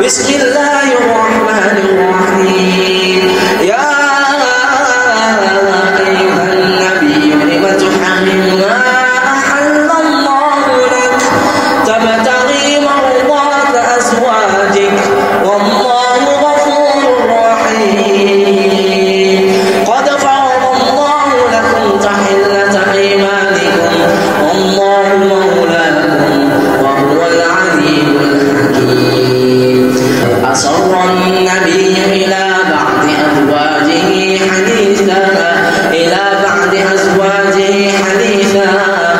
بسم الله الرحمن الرحيم يا أيها النبي لم تحرم ما أحل الله لك تبتغي مرضات أزواجك والله غفور رحيم قد فرض الله لكم تحلة أيمانكم والله مولاكم وهو العليم الحكيم أسر النبي إلى بعض أزواجه حديثا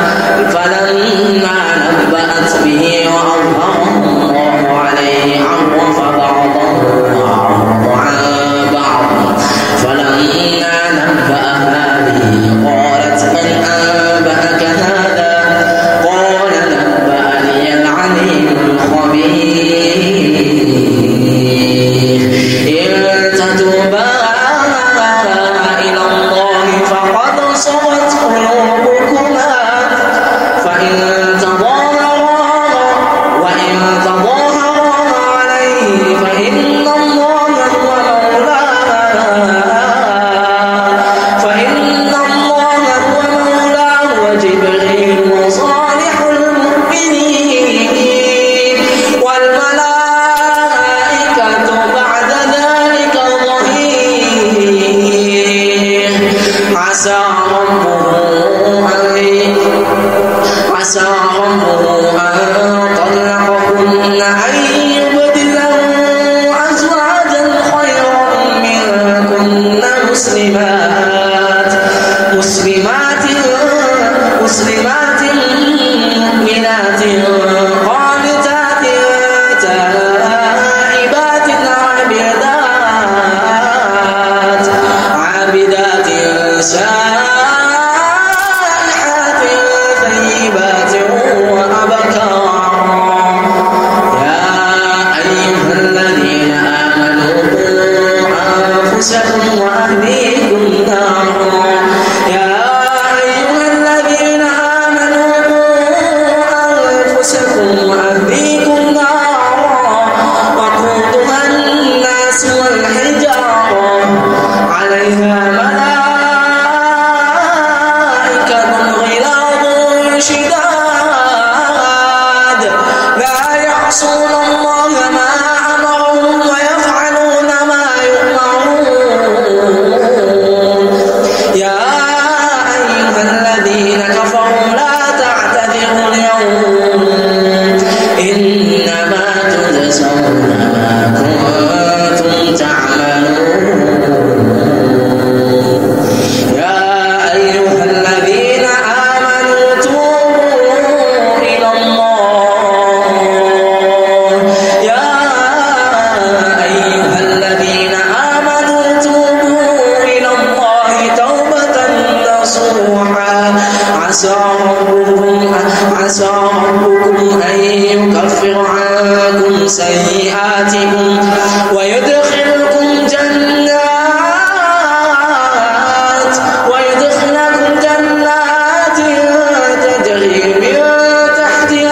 فلما نبأت به وأظهره الله عليه عرف بعضه وأعرض عن بعض فلما نبأها به قالت من أنبأك هذا قال نبأني العليم الخبير إن تتوبا إلى الله فقد صغت قلوبكما وإن تظاهرا عليه فإن الله هو مولاه وجبريل وصالح المؤمنين والملائكة بعد ذلك ظهير عسى ربه أن طلقكن أن يبدله أزواجا خيرا منكن مسلمات مؤمنات قانتات تائبات عابدات سائحات ثيبات وأبكارا يا أيها الذين آمنوا قوا أنفسكم وأهليكم نارا وقودها الناس والحجارة عليها ملائكة غلاظ شداد لا يعصون الله ما أمرهم ويفعلون ما يؤمرون يا أيها الذين كفروا لا تعتذروا اليوم إنما تجزون ما كنتم تعملون يا أيها الذين آمنوا توبوا إلى الله يا أيها الذين آمنوا توبوا إلى الله توبة نصوحا عسى ربكم أن يكفر عنكم سيئاتكم ويدخلكم جنات تجري من تحتها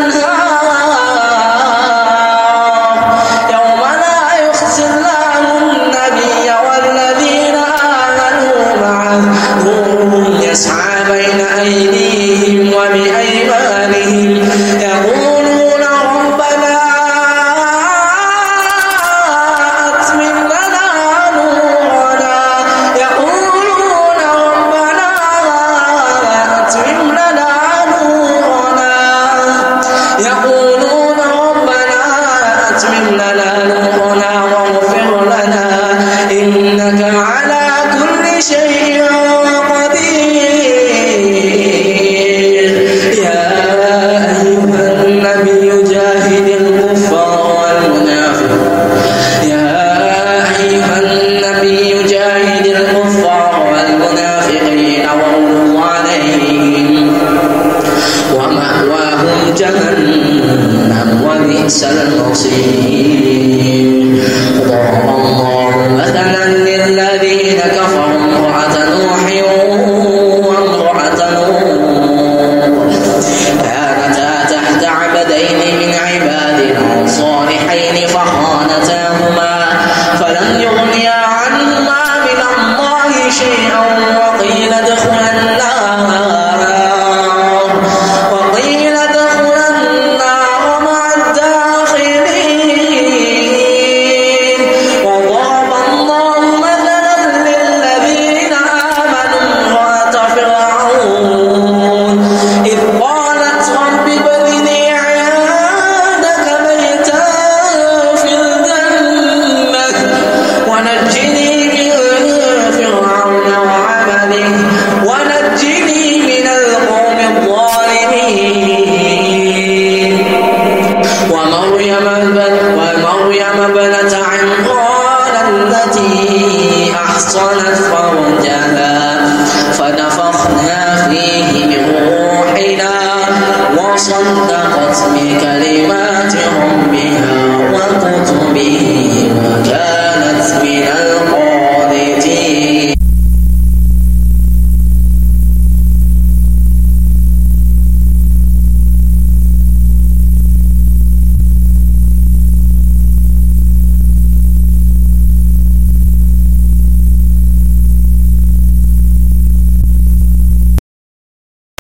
الأنهار يوم لا يخزي الله النبي والذين آمنوا معه نورهم يسعى بين أيديهم وبأيمانهم يقولون ربنا أتمم لنا نورنا واغفر لنا إنك على كل شيء قدير يا أيها النبي جاهد الكفار والمنافقين واغلظ عليهم ومأواهم جهنم وبئس المصير ضرب الله مثلا للذين كفروا امرأة نوح وامرأة لوط كانتا تحت عبدين من عبادنا صالحين فخرجوا مريم ابنة عمران التي أحصنت فرجها فنفخنا فيه من روحنا وصدقت بكلمات